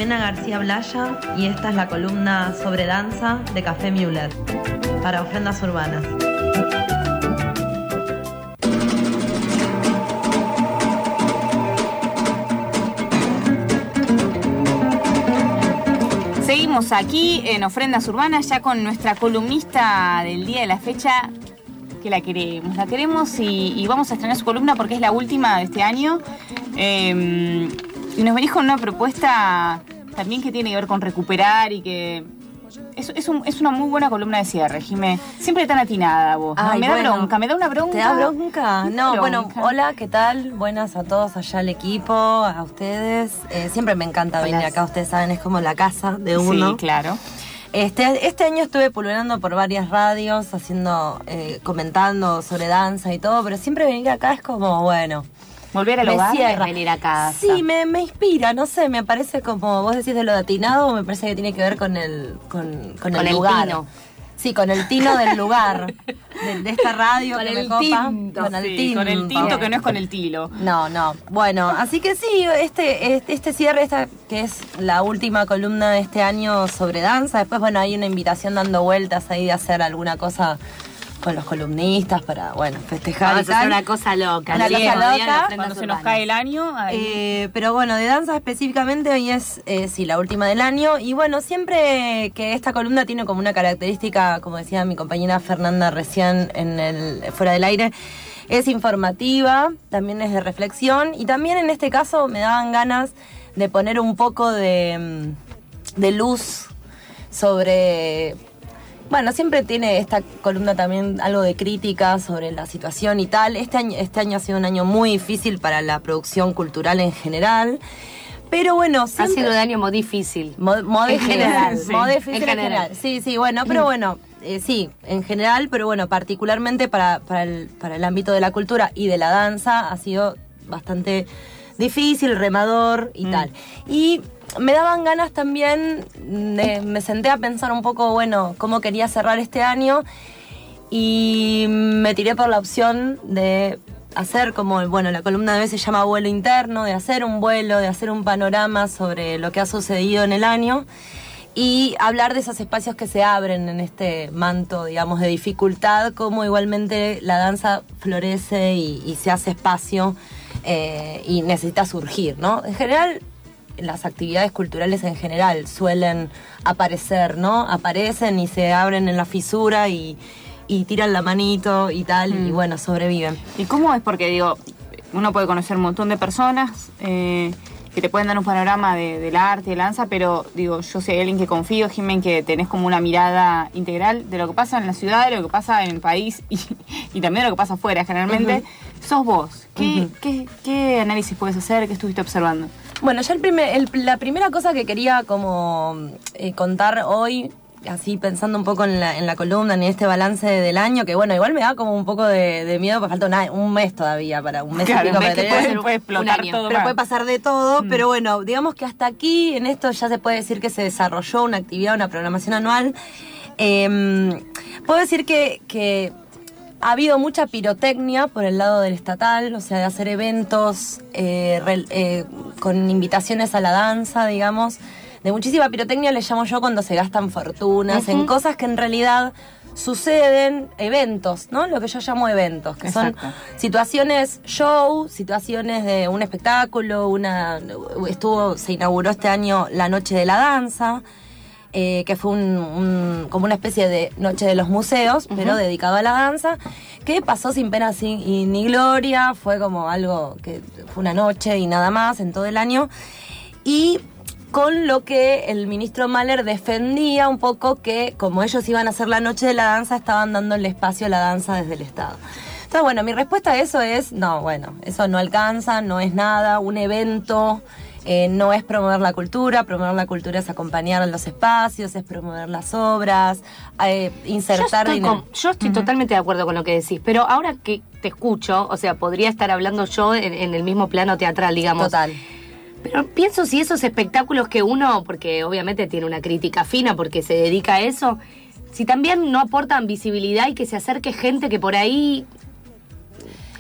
Malena García Blaya y esta es la columna sobre danza de Café Müller para Ofrendas Urbanas. Seguimos aquí en Ofrendas Urbanas ya con nuestra columnista del día de la fecha, que la queremos y vamos a estrenar su columna porque es la última de este año. Y nos venís con una propuesta también que tiene que ver con recuperar y que es una muy buena columna de cierre, Jimé. Siempre tan atinada vos. Ay, me da una bronca. ¿Te da bronca? No, bronca. Bueno, hola, ¿qué tal? Buenas a todos allá al equipo, a ustedes. Siempre me encanta venir acá, ustedes saben, es como la casa de uno. Sí, claro. Este año estuve pululando por varias radios, comentando sobre danza y todo, pero siempre venir acá es como, bueno... Volver al hogar es venir a casa. Sí, me inspira, no sé, me parece como vos decís de lo de atinado, me parece que tiene que ver con el lugar. Tino. Sí, con el tino del lugar, de esta radio con que el me copa. tinto. Con el tinto que no es con el tilo. No. Bueno, así que sí, este cierre, que es la última columna de este año sobre danza. Después, bueno, hay una invitación dando vueltas ahí de hacer alguna cosa con los columnistas para, festejar. Vamos a hacer una cosa loca. Cuando se nos cae el año. Pero bueno, de danza específicamente hoy es la última del año. Y bueno, siempre que esta columna tiene como una característica, como decía mi compañera Fernanda recién fuera del aire, es informativa, también es de reflexión. Y también en este caso me daban ganas de poner un poco de luz sobre... Bueno, siempre tiene esta columna también algo de crítica sobre la situación y tal. Este año ha sido un año muy difícil para la producción cultural en general. Pero bueno, siempre... Ha sido un año muy difícil. En general. Sí. Muy difícil en general. Sí, bueno, pero bueno, sí, en general, pero bueno, particularmente para el ámbito de la cultura y de la danza ha sido bastante difícil, remador y tal. Y... me daban ganas también, me senté a pensar un poco, cómo quería cerrar este año y me tiré por la opción de hacer la columna de hoy se llama vuelo interno, de hacer un vuelo, de hacer un panorama sobre lo que ha sucedido en el año y hablar de esos espacios que se abren en este manto, digamos, de dificultad, cómo igualmente la danza florece y se hace espacio y necesita surgir, ¿no? En general... las actividades culturales en general suelen aparecer, ¿no? Aparecen y se abren en la fisura y tiran la manito y tal, y bueno, sobreviven. ¿Y cómo es? Porque digo, uno puede conocer un montón de personas que te pueden dar un panorama del arte, de la danza, pero digo, yo soy alguien que confío, Jiménez, que tenés como una mirada integral de lo que pasa en la ciudad, de lo que pasa en el país y también de lo que pasa afuera, generalmente. Sos vos. ¿Qué análisis puedes hacer? ¿Qué estuviste observando? Bueno, ya la primera cosa que quería como contar hoy, así pensando un poco en la columna, en este balance del año, que bueno, igual me da como un poco de miedo, porque falta un mes todavía, un mes y pico. Puede explotar todo. Pero puede pasar de todo, pero bueno, digamos que hasta aquí, en esto ya se puede decir que se desarrolló una actividad, una programación anual. Puedo decir que ha habido mucha pirotecnia por el lado del estatal, o sea, de hacer eventos con invitaciones a la danza, digamos. De muchísima pirotecnia le llamo yo cuando se gastan fortunas en cosas que en realidad suceden, eventos, ¿no? Lo que yo llamo eventos, que son situaciones show, situaciones de un espectáculo, se inauguró este año la Noche de la Danza, que fue como una especie de Noche de los Museos, pero dedicado a la danza, que pasó sin pena ni gloria, fue como algo que fue una noche y nada más en todo el año, y con lo que el ministro Mahler defendía un poco que, como ellos iban a hacer la Noche de la Danza, estaban dándole espacio a la danza desde el Estado. Entonces, bueno, mi respuesta a eso es, eso no alcanza, no es nada, un evento... no es promover la cultura es acompañar los espacios, es promover las obras, insertar dinero. Yo estoy totalmente de acuerdo con lo que decís, pero ahora que te escucho, o sea, podría estar hablando yo en el mismo plano teatral, digamos. Total. Pero pienso si esos espectáculos que uno, porque obviamente tiene una crítica fina porque se dedica a eso, si también no aportan visibilidad y que se acerque gente que por ahí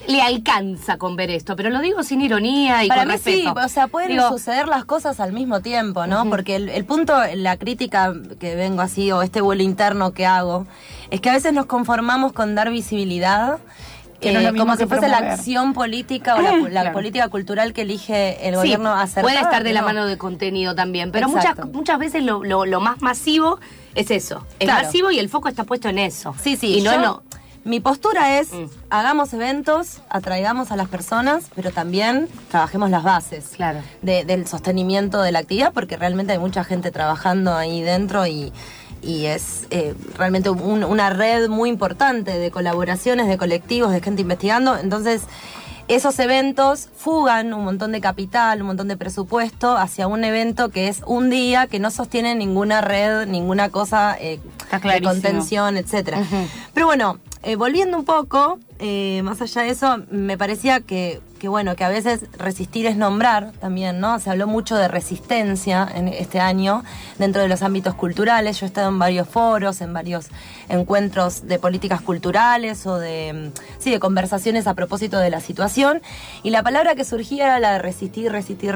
le alcanza con ver esto, pero lo digo sin ironía y para con mí respeto. sí, o sea, pueden suceder las cosas al mismo tiempo, ¿no? Porque el punto, la crítica que vengo así, o este vuelo interno que hago, es que a veces nos conformamos con dar visibilidad, como si fuese la acción política o la política cultural que elige el gobierno acertar. Puede estar de la mano de contenido también, pero muchas veces lo más masivo es eso. Es masivo y el foco está puesto en eso. Sí, y no. Mi postura es, hagamos eventos, atraigamos a las personas, pero también trabajemos las bases del sostenimiento de la actividad, porque realmente hay mucha gente trabajando ahí dentro y es realmente una red muy importante de colaboraciones, de colectivos, de gente investigando. Entonces, esos eventos fugan un montón de capital, un montón de presupuesto hacia un evento que es un día, que no sostiene ninguna red, ninguna cosa de contención, etcétera. Pero bueno, volviendo un poco, más allá de eso, me parecía que a veces resistir es nombrar también, ¿no? Se habló mucho de resistencia en este año dentro de los ámbitos culturales. Yo he estado en varios foros, en varios encuentros de políticas culturales o de conversaciones a propósito de la situación. Y la palabra que surgía era la de resistir.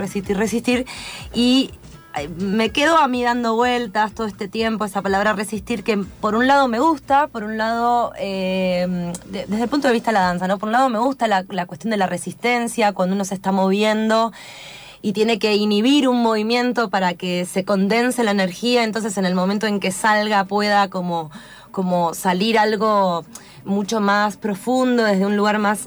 Y me quedo a mí dando vueltas todo este tiempo esa palabra resistir, que por un lado me gusta, por un lado desde el punto de vista de la danza, ¿no? Por un lado me gusta la cuestión de la resistencia, cuando uno se está moviendo y tiene que inhibir un movimiento para que se condense la energía, entonces en el momento en que salga pueda como salir algo mucho más profundo, desde un lugar más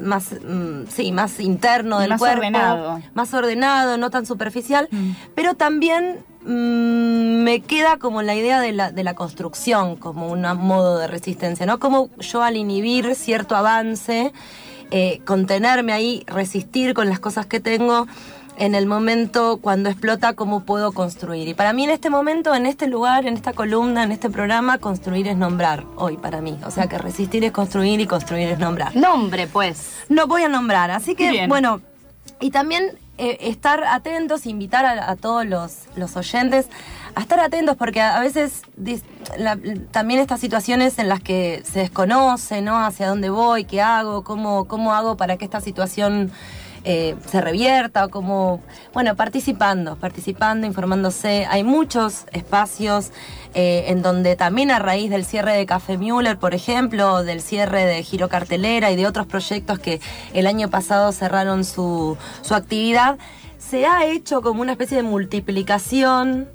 interno del cuerpo, más ordenado, no tan superficial, pero también me queda como la idea de la construcción como un modo de resistencia, ¿no? Como yo al inhibir cierto avance, contenerme ahí, resistir con las cosas que tengo, en el momento cuando explota, cómo puedo construir. Y para mí en este momento, en este lugar, en esta columna, en este programa, construir es nombrar hoy para mí. O sea que resistir es construir y construir es nombrar. Nombre, pues. No voy a nombrar. Así que, bueno, y también estar atentos, invitar a todos los oyentes a estar atentos, porque a veces también estas situaciones en las que se desconoce, ¿no? Hacia dónde voy, qué hago, cómo hago para que esta situación se revierta, o como, participando, informándose. Hay muchos espacios en donde también a raíz del cierre de Café Müller, por ejemplo, del cierre de Giro Cartelera y de otros proyectos que el año pasado cerraron su actividad, se ha hecho como una especie de multiplicación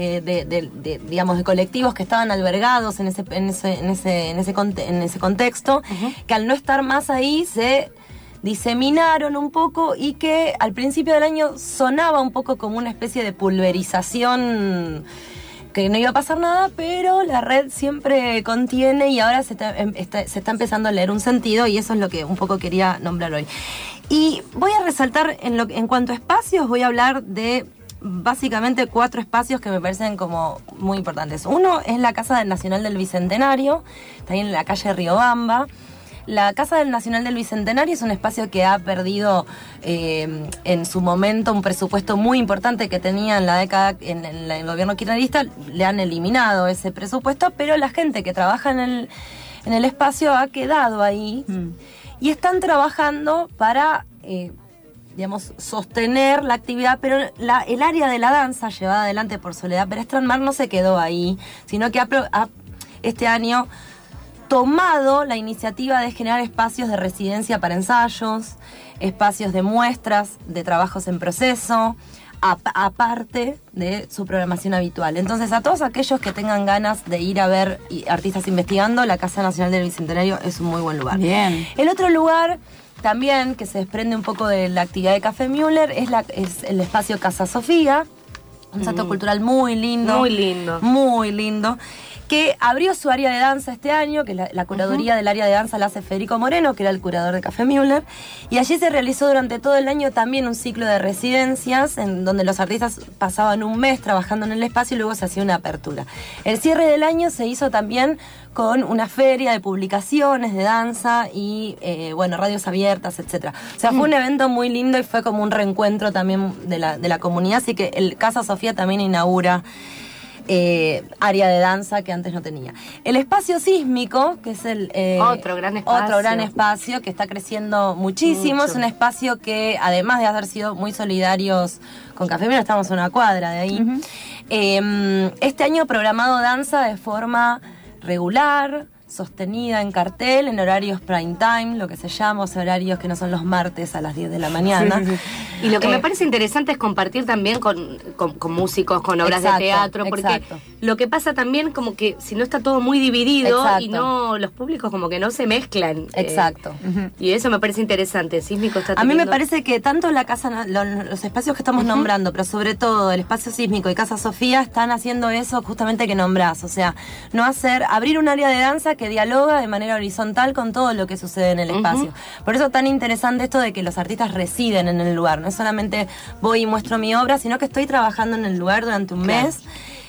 de colectivos que estaban albergados en ese contexto, que al no estar más ahí se diseminaron un poco y que al principio del año sonaba un poco como una especie de pulverización, que no iba a pasar nada, pero la red siempre contiene y ahora se está empezando a leer un sentido, y eso es lo que un poco quería nombrar hoy. Y voy a resaltar en cuanto a espacios, voy a hablar de básicamente 4 espacios que me parecen como muy importantes. Uno es la Casa Nacional del Bicentenario, está ahí en la calle Riobamba. La Casa del Nacional del Bicentenario es un espacio que ha perdido en su momento un presupuesto muy importante que tenía en la década, en el gobierno kirchnerista. Le han eliminado ese presupuesto, pero la gente que trabaja en el espacio ha quedado ahí y están trabajando para sostener la actividad, pero el área de la danza llevada adelante por Soledad Pérez Tranmar no se quedó ahí, sino que este año tomado la iniciativa de generar espacios de residencia para ensayos, espacios de muestras, de trabajos en proceso, aparte de su programación habitual. Entonces, a todos aquellos que tengan ganas de ir a ver artistas investigando, la Casa Nacional del Bicentenario es un muy buen lugar. Bien. El otro lugar también, que se desprende un poco de la actividad de Café Müller, es el espacio Casa Sofía, un centro cultural muy lindo. Muy lindo. Que abrió su área de danza este año, que la curaduría del área de danza la hace Federico Moreno, que era el curador de Café Müller, y allí se realizó durante todo el año también un ciclo de residencias, en donde los artistas pasaban un mes trabajando en el espacio y luego se hacía una apertura. El cierre del año se hizo también con una feria de publicaciones de danza y, radios abiertas, etcétera. O sea, fue un evento muy lindo y fue como un reencuentro también de la comunidad, así que el Casa Sofía también inaugura área de danza que antes no tenía. El espacio sísmico, que es el otro gran espacio que está creciendo muchísimo. Es un espacio que, además de haber sido muy solidarios con Café Miulet, estamos a una cuadra de ahí. Este año programado danza de forma regular, sostenida en cartel, en horarios prime time, lo que se llama, horarios que no son los martes a las 10 de la mañana. Y lo que me parece interesante es compartir también con músicos, con obras de teatro, porque lo que pasa también como que si no está todo muy dividido y no los públicos como que no se mezclan. Exacto. Y eso me parece interesante. Sísmico está A mí me parece que tanto la casa, los espacios que estamos nombrando, pero sobre todo el espacio sísmico y Casa Sofía están haciendo eso justamente que nombrás, o sea, abrir un área de danza que dialoga de manera horizontal con todo lo que sucede en el espacio. Por eso es tan interesante esto de que los artistas residen en el lugar, no es solamente voy y muestro mi obra, sino que estoy trabajando en el lugar durante un mes.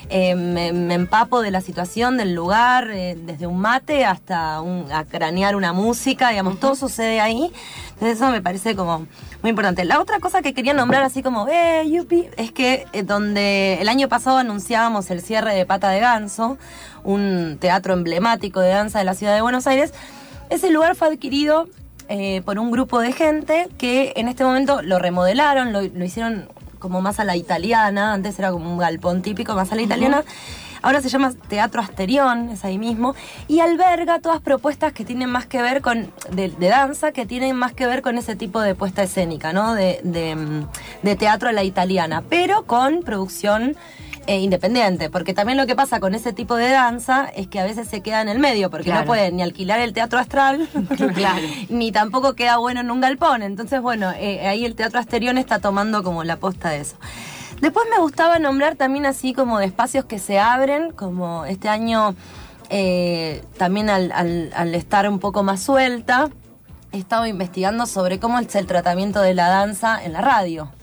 Me empapo de la situación del lugar, desde un mate hasta a cranear una música, digamos, todo sucede ahí. Entonces eso me parece como muy importante. La otra cosa que quería nombrar así como, yupi, es que donde el año pasado anunciábamos el cierre de Pata de Ganso, un teatro emblemático de danza de la ciudad de Buenos Aires, ese lugar fue adquirido por un grupo de gente que en este momento lo remodelaron, lo hicieron como más a la italiana, antes era como un galpón típico, más a la italiana. Ahora se llama Teatro Asterión, es ahí mismo, y alberga todas propuestas que tienen más que ver con, de danza, que tienen más que ver con ese tipo de puesta escénica, ¿no? De teatro a la italiana, pero con producción independiente, porque también lo que pasa con ese tipo de danza es que a veces se queda en el medio, porque no pueden ni alquilar el teatro astral, ni tampoco queda bueno en un galpón. Entonces, bueno, ahí el Teatro Asterión está tomando como la posta de eso. Después me gustaba nombrar también así como de espacios que se abren, como este año también al estar un poco más suelta, he estado investigando sobre cómo es el tratamiento de la danza en la radio.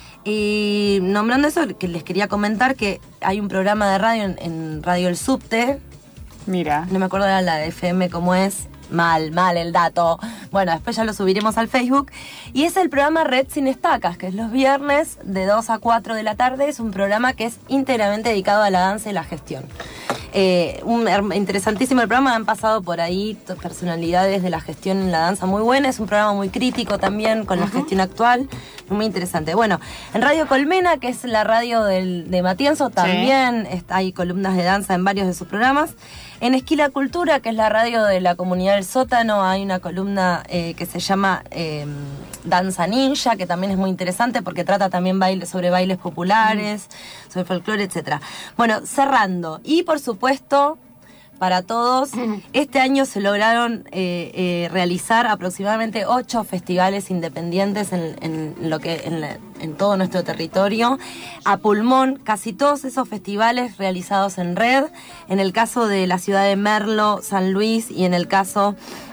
Y nombrando eso, que les quería comentar que hay un programa de radio en Radio El Subte. Mira. No me acuerdo de la de FM cómo es. Mal el dato. Bueno, después ya lo subiremos al Facebook. Y es el programa Red Sin Estacas, que es los viernes de 2 a 4 de la tarde. Es un programa que es íntegramente dedicado a la danza y la gestión. Interesantísimo el programa, han pasado por ahí personalidades de la gestión en la danza muy buenas, es un programa muy crítico también con la gestión actual, muy interesante. Bueno, en Radio Colmena, que es la radio de Matienzo, también hay columnas de danza en varios de sus programas. En Esquila Cultura, que es la radio de la comunidad del Sótano, hay una columna que se llama Danza Ninja, que también es muy interesante porque trata también sobre bailes populares, sobre folclore, etc. Bueno, cerrando. Y por supuesto, para todos, este año se lograron realizar aproximadamente 8 festivales independientes en todo nuestro territorio, a pulmón, casi todos esos festivales realizados en red, en el caso de la ciudad de Merlo, San Luis, y en el caso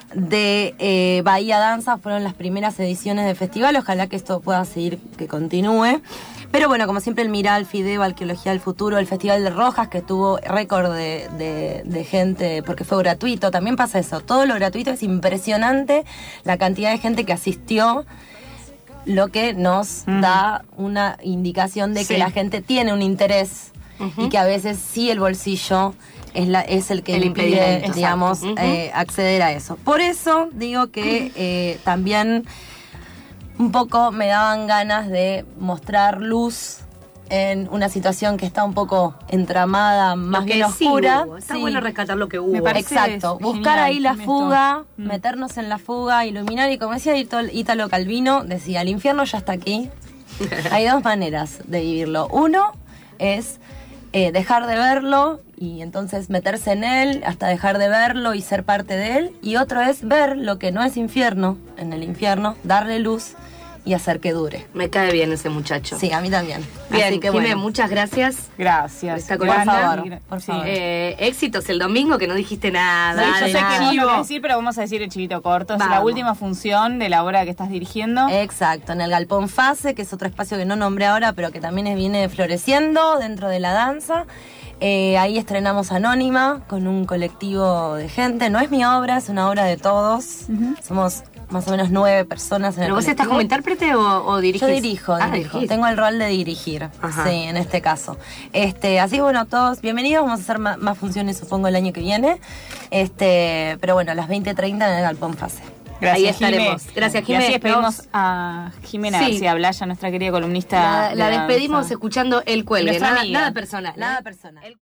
de Bahía Danza fueron las primeras ediciones del festival, ojalá que esto pueda seguir, que continúe. Pero bueno, como siempre, el Miral, Fideo, Arqueología del Futuro, el Festival de Rojas, que tuvo récord de gente porque fue gratuito, también pasa eso, todo lo gratuito, es impresionante la cantidad de gente que asistió, lo que nos da una indicación de que la gente tiene un interés y que a veces sí el bolsillo es el que impide, digamos, acceder a eso. Por eso digo que también un poco me daban ganas de mostrar luz en una situación que está un poco entramada, más bien oscura. Está bueno rescatar lo que hubo. Exacto, buscar ahí la fuga, meternos en la fuga, iluminar, y como decía Ítalo Calvino, decía, el infierno ya está aquí. Hay dos maneras de vivirlo. Uno es dejar de verlo y entonces meterse en él hasta dejar de verlo y ser parte de él, y otro es ver lo que no es infierno en el infierno, darle luz y hacer que dure. Me cae bien ese muchacho. Sí, a mí también. Bien, así que Jimé, bueno. Muchas gracias. Gracias. Por favor, por favor. Éxitos el domingo, que no dijiste nada. Sí, yo sé nada. que no lo voy a decir, pero vamos a decir el chivito corto. Es la última función de la obra que estás dirigiendo. Exacto, en el Galpón Fase, que es otro espacio que no nombré ahora, pero que también viene floreciendo dentro de la danza. Ahí estrenamos Anónima con un colectivo de gente. No es mi obra, es una obra de todos. Somos más o menos 9 personas en el ¿Pero vos estás colectivo. como intérprete o dirigís? Yo dirijo. ¿Dirigís? Tengo el rol de dirigir, sí, en este caso. Así bueno, todos bienvenidos. Vamos a hacer más funciones, supongo, el año que viene. Pero bueno, a las 20:30 en el Galpón Fase. Gracias, Ahí estaremos. Jimé. Gracias, Y Jimé. así despedimos a Jimena Sí. García Blaya, nuestra querida columnista. La de despedimos danza. escuchando El Cuelgue. Nuestra Nada, amiga. nada personal. Nada personal.